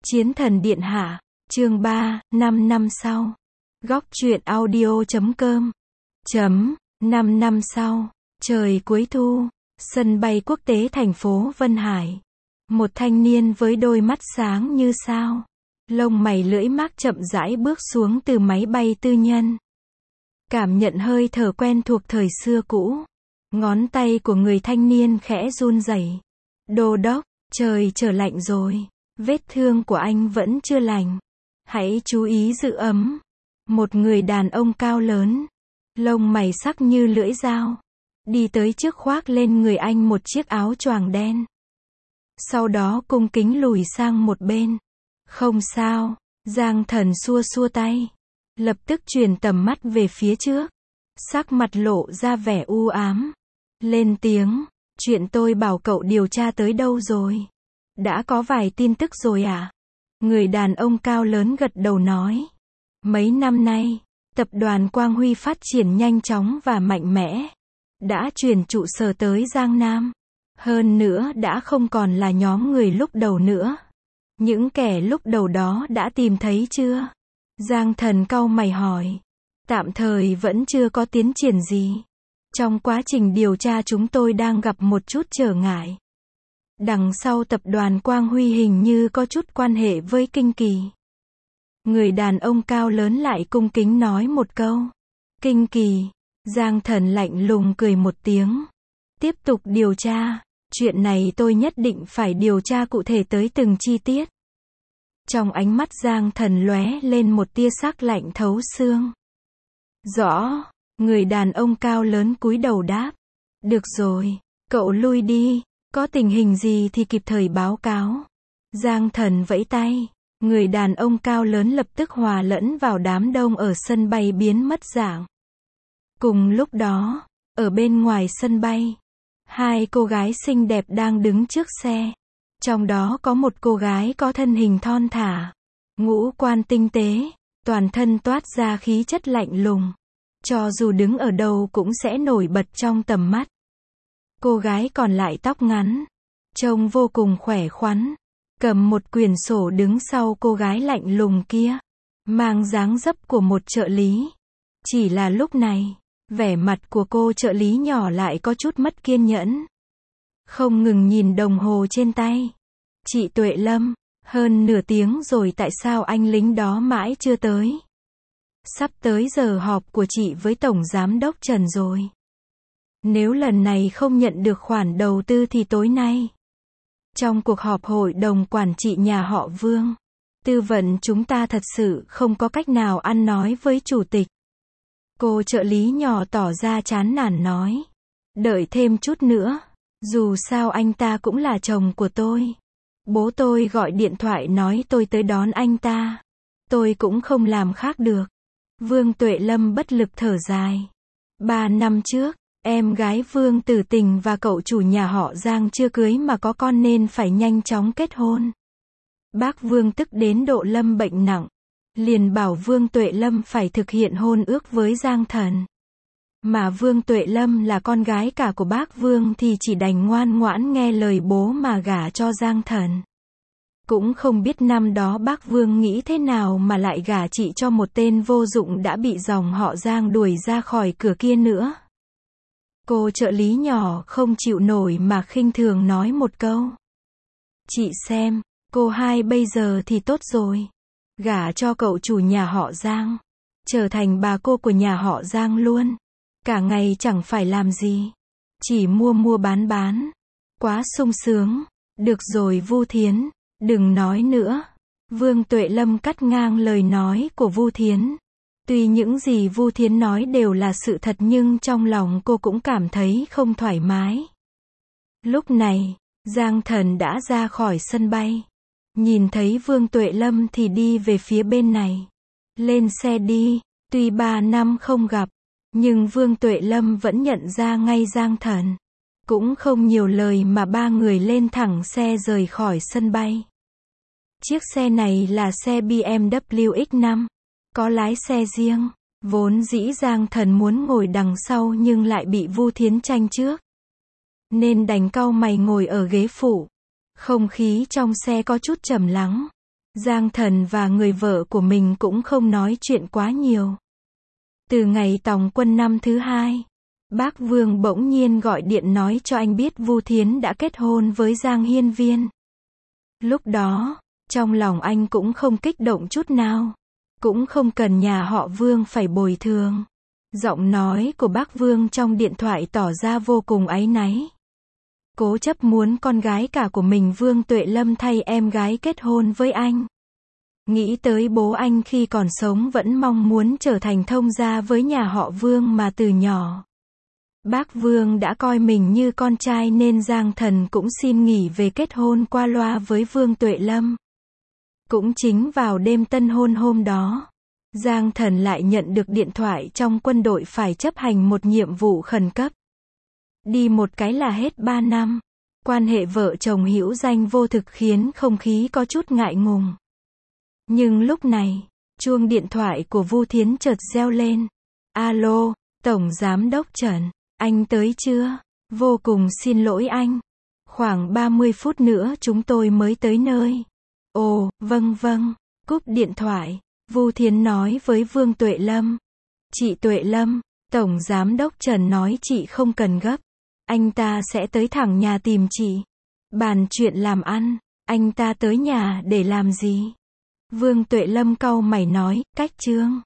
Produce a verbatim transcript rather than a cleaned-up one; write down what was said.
Chiến thần điện hạ, chương ba, năm năm sau. Góc truyện audio chấm com. Chấm, năm năm sau. Trời cuối thu, sân bay quốc tế thành phố Vân Hải. Một thanh niên với đôi mắt sáng như sao. Lông mày lưỡi mác chậm rãi bước xuống từ máy bay tư nhân. Cảm nhận hơi thở quen thuộc thời xưa cũ. Ngón tay của người thanh niên khẽ run rẩy. Đô đốc, trời trở lạnh rồi. Vết thương của anh vẫn chưa lành. Hãy chú ý giữ ấm. Một người đàn ông cao lớn, lông mày sắc như lưỡi dao, đi tới trước khoác lên người anh một chiếc áo choàng đen. Sau đó cung kính lùi sang một bên. Không sao, Giang Thần xua xua tay. Lập tức chuyển tầm mắt về phía trước. Sắc mặt lộ ra vẻ u ám. Lên tiếng, chuyện tôi bảo cậu điều tra tới đâu rồi? Đã có vài tin tức rồi à? Người đàn ông cao lớn gật đầu nói. Mấy năm nay, tập đoàn Quang Huy phát triển nhanh chóng và mạnh mẽ. Đã chuyển trụ sở tới Giang Nam. Hơn nữa đã không còn là nhóm người lúc đầu nữa. Những kẻ lúc đầu đó đã tìm thấy chưa? Giang Thần cau mày hỏi. Tạm thời vẫn chưa có tiến triển gì. Trong quá trình điều tra chúng tôi đang gặp một chút trở ngại. Đằng sau tập đoàn Quang Huy hình như có chút quan hệ với Kinh Kỳ. Người đàn ông cao lớn lại cung kính nói một câu. Kinh Kỳ. Giang Thần lạnh lùng cười một tiếng. Tiếp tục điều tra. Chuyện này tôi nhất định phải điều tra cụ thể tới từng chi tiết. Trong ánh mắt Giang Thần lóe lên một tia sắc lạnh thấu xương. Rõ. Người đàn ông cao lớn cúi đầu đáp. Được rồi, cậu lui đi. Có tình hình gì thì kịp thời báo cáo. Giang Thần vẫy tay. Người đàn ông cao lớn lập tức hòa lẫn vào đám đông ở sân bay biến mất dạng. Cùng lúc đó, ở bên ngoài sân bay, hai cô gái xinh đẹp đang đứng trước xe. Trong đó có một cô gái có thân hình thon thả, ngũ quan tinh tế, toàn thân toát ra khí chất lạnh lùng. Cho dù đứng ở đâu cũng sẽ nổi bật trong tầm mắt. Cô gái còn lại tóc ngắn, trông vô cùng khỏe khoắn, cầm một quyển sổ đứng sau cô gái lạnh lùng kia, mang dáng dấp của một trợ lý. Chỉ là lúc này, vẻ mặt của cô trợ lý nhỏ lại có chút mất kiên nhẫn. Không ngừng nhìn đồng hồ trên tay. Chị Tuệ Lâm, hơn nửa tiếng rồi tại sao anh lính đó mãi chưa tới? Sắp tới giờ họp của chị với Tổng Giám đốc Trần rồi. Nếu lần này không nhận được khoản đầu tư thì tối nay, trong cuộc họp hội đồng quản trị nhà họ Vương, tư vận chúng ta thật sự không có cách nào ăn nói với chủ tịch. Cô trợ lý nhỏ tỏ ra chán nản nói. Đợi thêm chút nữa. Dù sao anh ta cũng là chồng của tôi. Bố tôi gọi điện thoại nói tôi tới đón anh ta. Tôi cũng không làm khác được. Vương Tuệ Lâm bất lực thở dài. Ba năm trước, em gái Vương Tử Tình và cậu chủ nhà họ Giang chưa cưới mà có con nên phải nhanh chóng kết hôn. Bác Vương tức đến độ Lâm bệnh nặng. Liền bảo Vương Tuệ Lâm phải thực hiện hôn ước với Giang Thần. Mà Vương Tuệ Lâm là con gái cả của bác Vương thì chỉ đành ngoan ngoãn nghe lời bố mà gả cho Giang Thần. Cũng không biết năm đó bác Vương nghĩ thế nào mà lại gả chị cho một tên vô dụng đã bị dòng họ Giang đuổi ra khỏi cửa kia nữa. Cô trợ lý nhỏ không chịu nổi mà khinh thường nói một câu. Chị xem, cô hai bây giờ thì tốt rồi. Gả cho cậu chủ nhà họ Giang. Trở thành bà cô của nhà họ Giang luôn. Cả ngày chẳng phải làm gì. Chỉ mua mua bán bán. Quá sung sướng. Được rồi Vu Thiến. Đừng nói nữa. Vương Tuệ Lâm cắt ngang lời nói của Vu Thiến. Tuy những gì Vu Thiến nói đều là sự thật nhưng trong lòng cô cũng cảm thấy không thoải mái. Lúc này, Giang Thần đã ra khỏi sân bay. Nhìn thấy Vương Tuệ Lâm thì đi về phía bên này. Lên xe đi. Tuy ba năm không gặp, nhưng Vương Tuệ Lâm vẫn nhận ra ngay Giang Thần. Cũng không nhiều lời mà ba người lên thẳng xe rời khỏi sân bay. Chiếc xe này là xe bê em vê X năm. Có lái xe riêng. Vốn dĩ Giang Thần muốn ngồi đằng sau nhưng lại bị Vu Thiến tranh trước. Nên đành cau mày ngồi ở ghế phụ. Không khí trong xe có chút trầm lắng. Giang Thần và người vợ của mình cũng không nói chuyện quá nhiều. Từ ngày tòng quân năm thứ hai, bác Vương bỗng nhiên gọi điện nói cho anh biết Vu Thiến đã kết hôn với Giang Hiên Viên. Lúc đó, trong lòng anh cũng không kích động chút nào. Cũng không cần nhà họ Vương phải bồi thường. Giọng nói của bác Vương trong điện thoại tỏ ra vô cùng áy náy. Cố chấp muốn con gái cả của mình Vương Tuệ Lâm thay em gái kết hôn với anh. Nghĩ tới bố anh khi còn sống vẫn mong muốn trở thành thông gia với nhà họ Vương mà từ nhỏ. Bác Vương đã coi mình như con trai nên Giang Thần cũng xin nghỉ về kết hôn qua loa với Vương Tuệ Lâm. Cũng chính vào đêm tân hôn hôm đó, Giang Thần lại nhận được điện thoại trong quân đội phải chấp hành một nhiệm vụ khẩn cấp. Đi một cái là hết ba năm. Quan hệ vợ chồng hữu danh vô thực khiến không khí có chút ngại ngùng. Nhưng lúc này, chuông điện thoại của Vu Thiến chợt reo lên. Alo, Tổng Giám đốc Trần, anh tới chưa? Vô cùng xin lỗi anh. Khoảng ba mươi phút nữa chúng tôi mới tới nơi. Ồ, vâng vâng. Cúp điện thoại, Vu Thiến nói với Vương Tuệ Lâm. Chị Tuệ Lâm, Tổng Giám đốc Trần nói chị không cần gấp. Anh ta sẽ tới thẳng nhà tìm chị. Bàn chuyện làm ăn, anh ta tới nhà để làm gì? Vương Tuệ Lâm cau mày nói, cách trương.